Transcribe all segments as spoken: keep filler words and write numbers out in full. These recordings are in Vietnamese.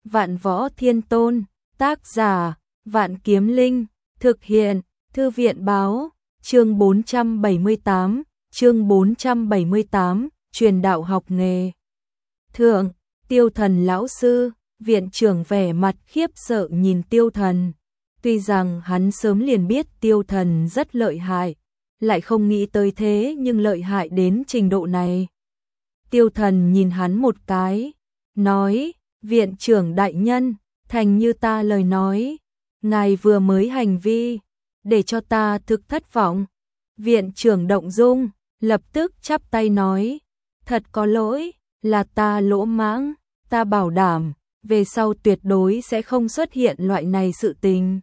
Vạn Võ Thiên Tôn, tác giả, Vạn Kiếm Linh, thực hiện, Thư viện báo, chương bốn trăm bảy mươi tám, chương bốn trăm bảy mươi tám, truyền đạo học nghề. Thượng, Tiêu Thần lão sư, viện trưởng vẻ mặt khiếp sợ nhìn Tiêu Thần. Tuy rằng hắn sớm liền biết Tiêu Thần rất lợi hại, lại không nghĩ tới thế nhưng lợi hại đến trình độ này. Tiêu Thần nhìn hắn một cái, nói, viện trưởng đại nhân, thành như ta lời nói, ngài vừa mới hành vi, để cho ta thực thất vọng. Viện trưởng động dung, lập tức chắp tay nói, thật có lỗi, là ta lỗ mãng, ta bảo đảm, về sau tuyệt đối sẽ không xuất hiện loại này sự tình.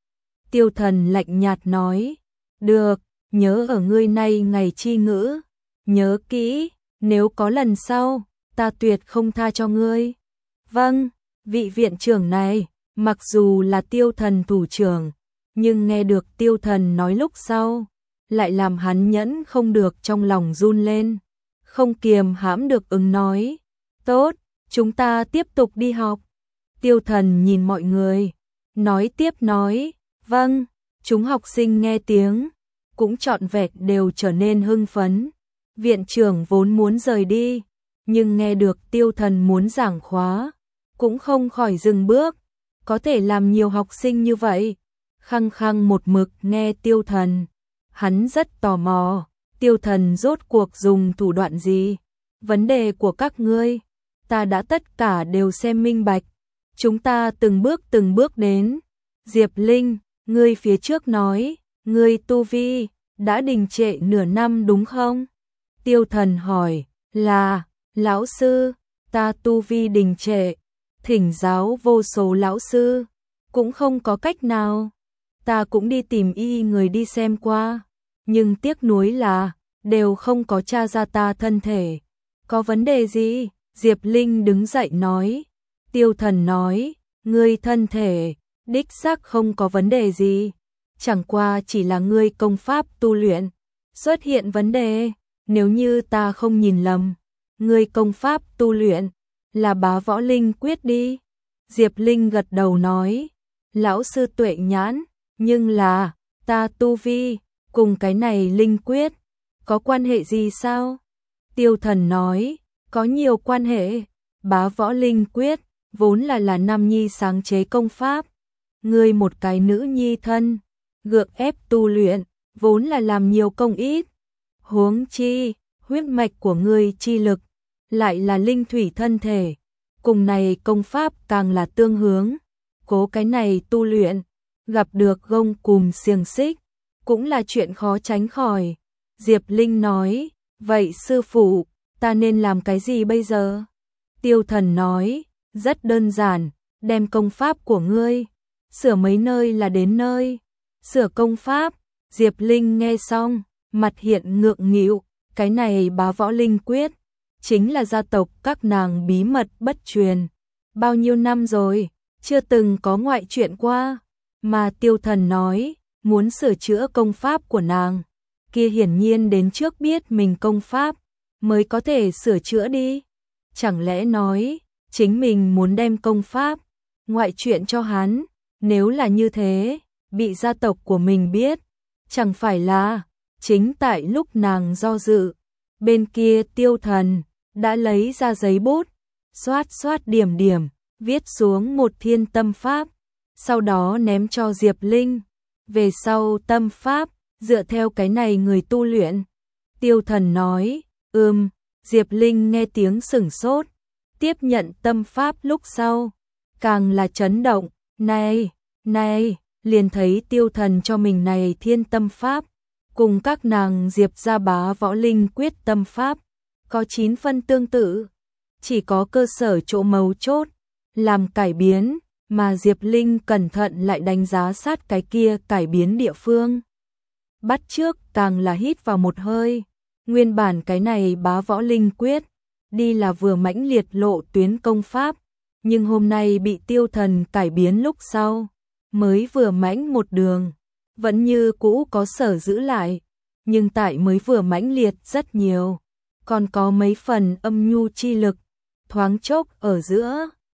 Tiêu Thần lạnh nhạt nói, được, nhớ ở ngươi nay ngày chi ngữ, nhớ kỹ, nếu có lần sau, ta tuyệt không tha cho ngươi. Vâng, vị viện trưởng này, mặc dù là Tiêu Thần thủ trưởng, nhưng nghe được Tiêu Thần nói lúc sau, lại làm hắn nhẫn không được trong lòng run lên, không kiềm hãm được ứng nói, tốt, chúng ta tiếp tục đi học. Tiêu Thần nhìn mọi người, nói tiếp nói, vâng, chúng học sinh nghe tiếng, cũng trọn vẹn đều trở nên hưng phấn. Viện trưởng vốn muốn rời đi, nhưng nghe được Tiêu Thần muốn giảng khóa, cũng không khỏi dừng bước, có thể làm nhiều học sinh như vậy, khăng khăng một mực nghe Tiêu Thần. Hắn rất tò mò, Tiêu Thần rốt cuộc dùng thủ đoạn gì? Vấn đề của các ngươi, ta đã tất cả đều xem minh bạch, chúng ta từng bước từng bước đến. Diệp Linh, ngươi phía trước nói, ngươi tu vi đã đình trệ nửa năm đúng không? Tiêu Thần hỏi, là, lão sư, ta tu vi đình trệ, thỉnh giáo vô số lão sư, cũng không có cách nào. Ta cũng đi tìm y người đi xem qua, nhưng tiếc nuối là, đều không có tra ra ta thân thể. Có vấn đề gì? Diệp Linh đứng dậy nói. Tiêu Thần nói, ngươi thân thể, đích xác không có vấn đề gì, chẳng qua chỉ là ngươi công pháp tu luyện xuất hiện vấn đề. Nếu như ta không nhìn lầm, ngươi công pháp tu luyện là Bá Võ Linh Quyết đi. Diệp Linh gật đầu nói, lão sư tuệ nhãn, nhưng là, ta tu vi, cùng cái này Linh Quyết, có quan hệ gì sao? Tiêu Thần nói, có nhiều quan hệ, Bá Võ Linh Quyết, vốn là là nam nhi sáng chế công pháp. Ngươi một cái nữ nhi thân, gượng ép tu luyện, vốn là làm nhiều công ít. Huống chi, huyết mạch của ngươi chi lực, lại là linh thủy thân thể, cùng này công pháp càng là tương hướng, cố cái này tu luyện, gặp được gông cùm xiềng xích, cũng là chuyện khó tránh khỏi. Diệp Linh nói, vậy sư phụ, ta nên làm cái gì bây giờ? Tiêu Thần nói, rất đơn giản, đem công pháp của ngươi, sửa mấy nơi là đến nơi. Sửa công pháp, Diệp Linh nghe xong, mặt hiện ngượng nghịu, cái này Bá Võ Linh Quyết, chính là gia tộc các nàng bí mật bất truyền. Bao nhiêu năm rồi, chưa từng có ngoại chuyện qua, mà Tiêu Thần nói, muốn sửa chữa công pháp của nàng, kia hiển nhiên đến trước biết mình công pháp, mới có thể sửa chữa đi. Chẳng lẽ nói, chính mình muốn đem công pháp, ngoại chuyện cho hắn, nếu là như thế, bị gia tộc của mình biết, chẳng phải là, chính tại lúc nàng do dự, bên kia Tiêu Thần đã lấy ra giấy bút, xoát xoát điểm điểm, viết xuống một thiên tâm pháp, sau đó ném cho Diệp Linh. Về sau tâm pháp, dựa theo cái này người tu luyện. Tiêu Thần nói, ừm, Diệp Linh nghe tiếng sửng sốt, tiếp nhận tâm pháp lúc sau, càng là chấn động, này, này, liền thấy Tiêu Thần cho mình này thiên tâm pháp, cùng các nàng Diệp gia Bá Võ Linh Quyết tâm pháp, có chín phân tương tự, chỉ có cơ sở chỗ mấu chốt, làm cải biến, mà Diệp Linh cẩn thận lại đánh giá sát cái kia cải biến địa phương. Bắt trước càng là hít vào một hơi, nguyên bản cái này Bá Võ Linh Quyết, đi là vừa mãnh liệt lộ tuyến công pháp, nhưng hôm nay bị Tiêu Thần cải biến lúc sau, mới vừa mãnh một đường, vẫn như cũ có sở giữ lại, nhưng tại mới vừa mãnh liệt rất nhiều, còn có mấy phần âm nhu chi lực, thoáng chốc ở giữa,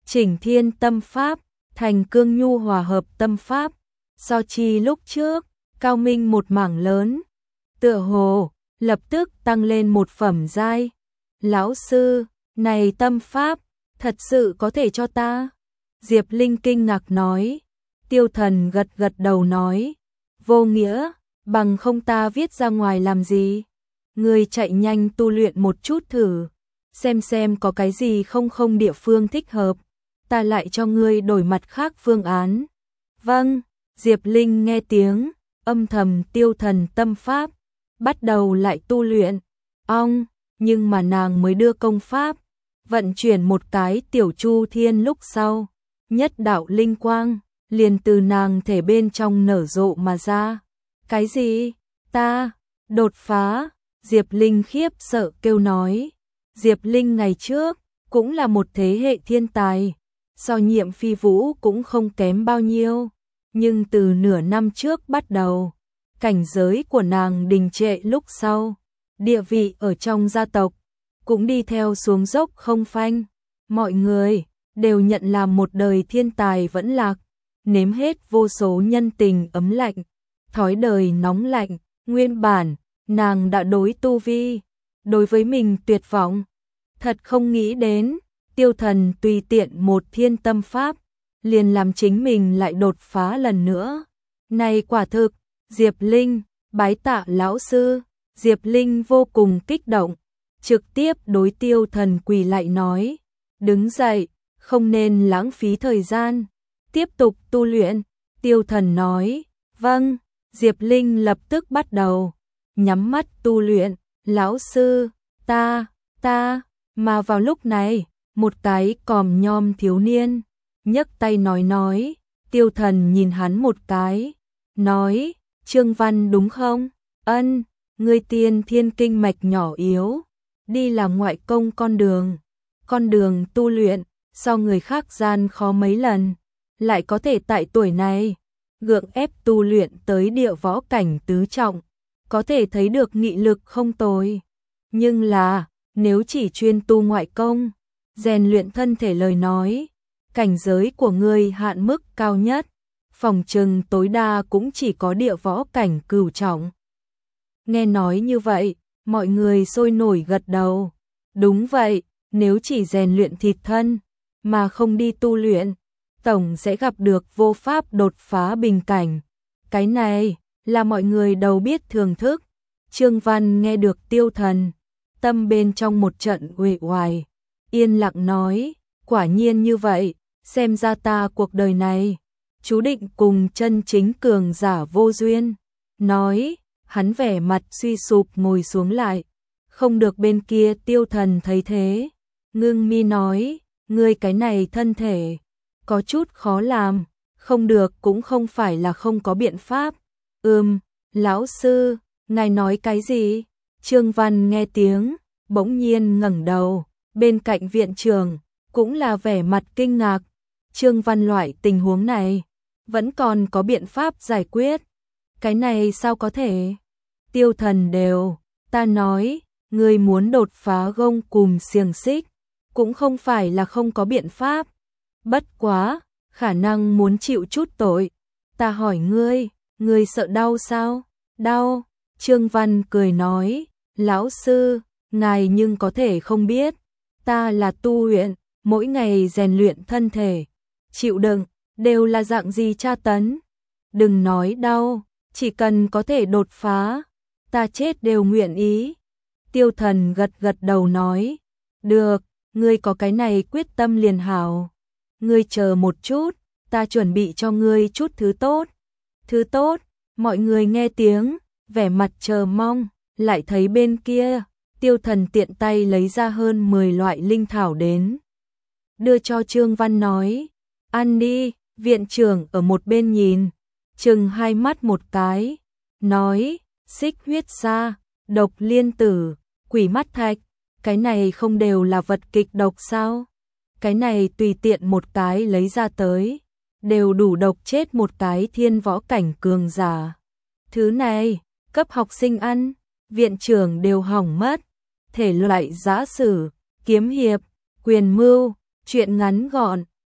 Chỉnh Thiên tâm pháp, thành cương nhu hòa hợp tâm pháp, so chi lúc trước, cao minh một mảng lớn. Tựa hồ, lập tức tăng lên một phẩm giai. Lão sư, này tâm pháp, thật sự có thể cho ta? Diệp Linh kinh ngạc nói. Tiêu Thần gật gật đầu nói. Vô nghĩa, bằng không ta viết ra ngoài làm gì? Ngươi chạy nhanh tu luyện một chút thử, xem xem có cái gì không không địa phương thích hợp, ta lại cho ngươi đổi mặt khác phương án. Vâng, Diệp Linh nghe tiếng, âm thầm Tiêu Thần tâm pháp, bắt đầu lại tu luyện. Ong, nhưng mà nàng mới đưa công pháp, vận chuyển một cái tiểu chu thiên lúc sau, nhất đạo linh quang, liền từ nàng thể bên trong nở rộ mà ra. Cái gì? Ta, đột phá, Diệp Linh khiếp sợ kêu nói. Diệp Linh ngày trước, cũng là một thế hệ thiên tài, so Nhiệm Phi Vũ cũng không kém bao nhiêu, nhưng từ nửa năm trước bắt đầu, cảnh giới của nàng đình trệ lúc sau, địa vị ở trong gia tộc, cũng đi theo xuống dốc không phanh. Mọi người đều nhận làm một đời thiên tài vẫn lạc, nếm hết vô số nhân tình ấm lạnh, thói đời nóng lạnh. Nguyên bản, nàng đã đối tu vi, đối với mình tuyệt vọng. Thật không nghĩ đến, Tiêu Thần tùy tiện một thiên tâm pháp, liền làm chính mình lại đột phá lần nữa. Này quả thực, Diệp Linh, bái tạ lão sư. Diệp Linh vô cùng kích động, trực tiếp đối Tiêu Thần quỳ lại nói. Đứng dậy, không nên lãng phí thời gian, tiếp tục tu luyện. Tiêu Thần nói. Vâng, Diệp Linh lập tức bắt đầu, nhắm mắt tu luyện. Lão sư, ta, ta, mà vào lúc này, một cái còm nhom thiếu niên, nhấc tay nói nói. Tiêu Thần nhìn hắn một cái, nói, Trương Văn đúng không? Ân, ngươi tiên thiên kinh mạch nhỏ yếu, đi làm ngoại công con đường, con đường tu luyện, so người khác gian khó mấy lần, lại có thể tại tuổi này, gượng ép tu luyện tới địa võ cảnh tứ trọng, có thể thấy được nghị lực không tồi. Nhưng là, nếu chỉ chuyên tu ngoại công, rèn luyện thân thể lời nói, cảnh giới của ngươi hạn mức cao nhất, phòng trừng tối đa cũng chỉ có địa võ cảnh cửu trọng. Nghe nói như vậy, mọi người sôi nổi gật đầu. Đúng vậy, nếu chỉ rèn luyện thịt thân, mà không đi tu luyện, tổng sẽ gặp được vô pháp đột phá bình cảnh. Cái này, là mọi người đầu biết thưởng thức. Trương Văn nghe được Tiêu Thần, tâm bên trong một trận uể oải, yên lặng nói, quả nhiên như vậy, xem ra ta cuộc đời này, chú định cùng chân chính cường giả vô duyên. Nói, hắn vẻ mặt suy sụp ngồi xuống lại, không được. Bên kia Tiêu Thần thấy thế, ngưng mi nói, ngươi cái này thân thể, có chút khó làm, không được cũng không phải là không có biện pháp. Ừm, lão sư, ngài nói cái gì? Trương Văn nghe tiếng, bỗng nhiên ngẩng đầu, bên cạnh viện trưởng, cũng là vẻ mặt kinh ngạc. Trương Văn loại tình huống này, vẫn còn có biện pháp giải quyết. Cái này sao có thể? Tiêu Thần đều, ta nói, ngươi muốn đột phá gông cùm xiềng xích, cũng không phải là không có biện pháp. Bất quá, khả năng muốn chịu chút tội. Ta hỏi ngươi, ngươi sợ đau sao? Đau, Trương Văn cười nói, lão sư, ngài nhưng có thể không biết, ta là tu luyện, mỗi ngày rèn luyện thân thể, chịu đựng, đều là dạng gì tra tấn. Đừng nói đau, chỉ cần có thể đột phá, ta chết đều nguyện ý. Tiêu Thần gật gật đầu nói, được, ngươi có cái này quyết tâm liền hảo. Ngươi chờ một chút, ta chuẩn bị cho ngươi chút thứ tốt. Thứ tốt, mọi người nghe tiếng, vẻ mặt chờ mong, lại thấy bên kia, Tiêu Thần tiện tay lấy ra hơn mười loại linh thảo đến. Đưa cho Trương Văn nói, ăn đi. Viện trưởng ở một bên nhìn, chừng hai mắt một cái, nói, xích huyết sa, độc liên tử, quỷ mắt thạch, cái này không đều là vật kịch độc sao? Cái này tùy tiện một cái lấy ra tới, đều đủ độc chết một cái thiên võ cảnh cường giả. Thứ này, cấp học sinh ăn, viện trưởng đều hỏng mất. Thể loại giã sử, kiếm hiệp, quyền mưu, truyện ngắn gọn,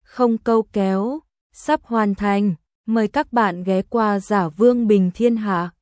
không câu kéo, sắp hoàn thành. Mời các bạn ghé qua Giả Vương Bình Thiên Hạ.